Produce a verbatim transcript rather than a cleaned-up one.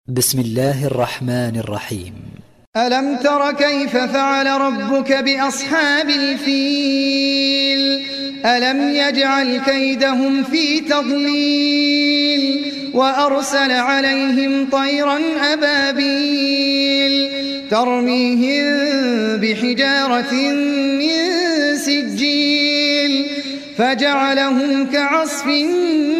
بسم الله الرحمن الرحيم. ألم تر كيف فعل ربك بأصحاب الفيل ألم يجعل كيدهم في تضليل وأرسل عليهم طيرا أبابيل ترميهم بحجارة من سجيل فجعلهم كعصف